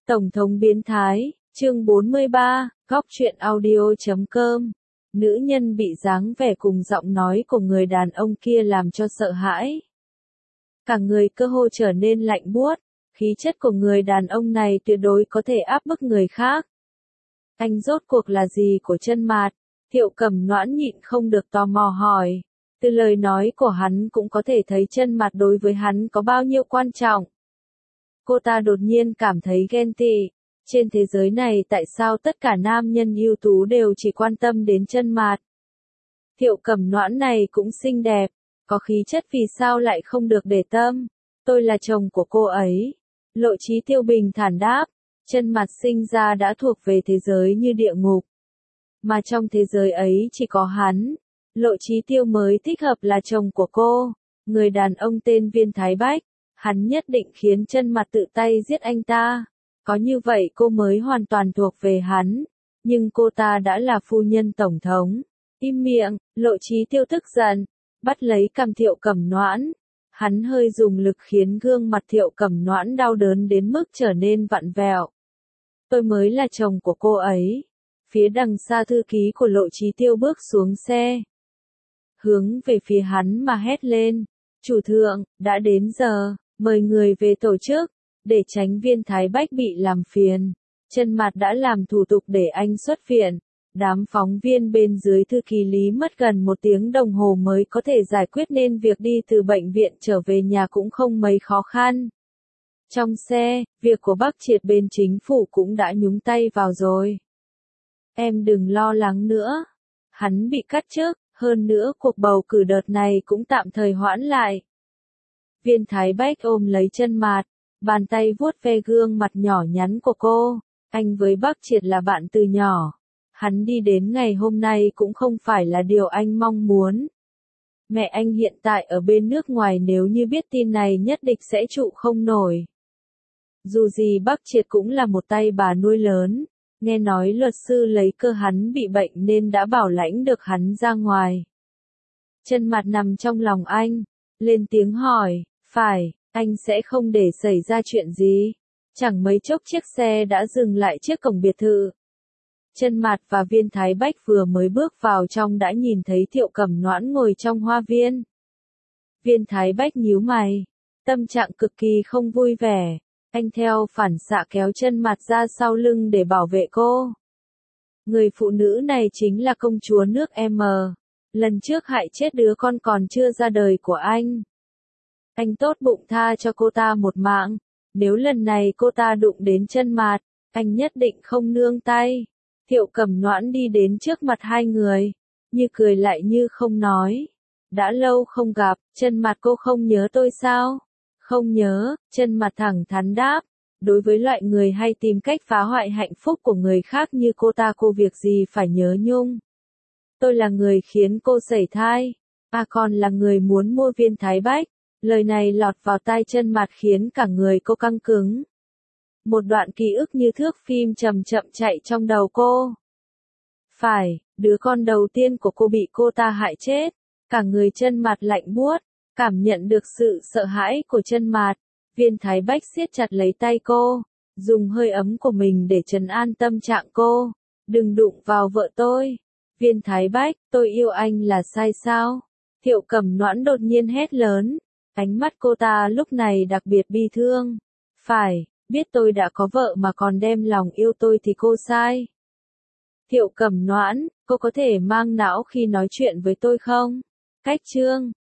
Tổng thống biến thái, chương 43, góc truyện audio.com. Nữ nhân bị dáng vẻ cùng giọng nói của người đàn ông kia làm cho sợ hãi. Cả người cơ hồ trở nên lạnh buốt, khí chất của người đàn ông này tuyệt đối có thể áp bức người khác. Anh rốt cuộc là gì của Chân Mạt? Thiệu Cẩm Noãn nhịn không được tò mò hỏi. Từ lời nói của hắn cũng có thể thấy Chân Mạt đối với hắn có bao nhiêu quan trọng. Cô ta đột nhiên cảm thấy ghen tị. Trên thế giới này tại sao tất cả nam nhân ưu tú đều chỉ quan tâm đến Chân Mạt? Thiệu Cẩm Noãn này cũng xinh đẹp, có khí chất vì sao lại không được để tâm? Tôi là chồng của cô ấy. Lộ Chí Tiêu bình thản đáp, Chân Mạt sinh ra đã thuộc về thế giới như địa ngục. Mà trong thế giới ấy chỉ có hắn, Lộ Chí Tiêu mới thích hợp là chồng của cô. Người đàn ông tên Viên Thái Bách, hắn nhất định khiến Chân Mạt tự tay giết anh ta. Có như vậy cô mới hoàn toàn thuộc về hắn. Nhưng cô ta đã là phu nhân tổng thống. Im miệng, Lộ Chí Tiêu tức giận, bắt lấy cằm Thiệu Cẩm Noãn. Hắn hơi dùng lực khiến gương mặt Thiệu Cẩm Noãn đau đớn đến mức trở nên vặn vẹo. Tôi mới là chồng của cô ấy. Phía đằng xa thư ký của Lộ Chí Tiêu bước xuống xe. Hướng về phía hắn mà hét lên. Chủ thượng, đã đến giờ, mời người về tổ chức. Để tránh Viên Thái Bách bị làm phiền, Chân Mạt đã làm thủ tục để anh xuất viện. Đám phóng viên bên dưới thư ký Lý mất gần 1 tiếng đồng hồ mới có thể giải quyết nên việc đi từ bệnh viện trở về nhà cũng không mấy khó khăn. Trong xe, việc của Bắc Triệt bên chính phủ cũng đã nhúng tay vào rồi. Em đừng lo lắng nữa. Hắn bị cắt chức, hơn nữa cuộc bầu cử đợt này cũng tạm thời hoãn lại. Viên Thái Bách ôm lấy Chân Mạt, bàn tay vuốt ve gương mặt nhỏ nhắn của cô. Anh với Bắc Triệt là bạn từ nhỏ. Hắn đi đến ngày hôm nay cũng không phải là điều anh mong muốn. Mẹ anh hiện tại ở bên nước ngoài, nếu như biết tin này nhất định sẽ trụ không nổi. Dù gì Bắc Triệt cũng là một tay bà nuôi lớn. Nghe nói luật sư lấy cơ hắn bị bệnh nên đã bảo lãnh được hắn ra ngoài. Chân Mạt nằm trong lòng anh, lên tiếng hỏi, phải, anh sẽ không để xảy ra chuyện gì. Chẳng mấy chốc chiếc xe đã dừng lại trước cổng biệt thự. Chân Mạt và Viên Thái Bách vừa mới bước vào trong đã nhìn thấy Thiệu Cẩm Noãn ngồi trong hoa viên. Viên Thái Bách nhíu mày, tâm trạng cực kỳ không vui vẻ. Anh theo phản xạ kéo Chân Mạt ra sau lưng để bảo vệ cô. Người phụ nữ này chính là công chúa nước M. Lần trước hại chết đứa con còn chưa ra đời của anh. Anh tốt bụng tha cho cô ta một mạng. Nếu lần này cô ta đụng đến Chân Mạt, anh nhất định không nương tay. Thiệu Cẩm Noãn đi đến trước mặt hai người, như cười lại như không nói. Đã lâu không gặp, Chân Mạt cô không nhớ tôi sao? Không nhớ, Chân Mạt thẳng thắn đáp. Đối với loại người hay tìm cách phá hoại hạnh phúc của người khác như cô ta, cô việc gì phải nhớ nhung. Tôi là người khiến cô sẩy thai. Còn là người muốn mua Viên Thái Bách. Lời này lọt vào tai Chân Mạt khiến cả người cô căng cứng. Một đoạn ký ức như thước phim chậm chậm chạy trong đầu cô. Phải, đứa con đầu tiên của cô bị cô ta hại chết. Cả người Chân Mạt lạnh buốt, cảm nhận được sự sợ hãi của Chân Mạt. Viên Thái Bách siết chặt lấy tay cô, dùng hơi ấm của mình để trấn an tâm trạng cô. Đừng đụng vào vợ tôi. Viên Thái Bách, tôi yêu anh là sai sao? Thiệu Cẩm Noãn đột nhiên hét lớn. Ánh mắt cô ta lúc này đặc biệt bi thương. Phải, biết tôi đã có vợ mà còn đem lòng yêu tôi thì cô sai. Thiệu Cẩm Noãn, cô có thể mang não khi nói chuyện với tôi không? Cách chương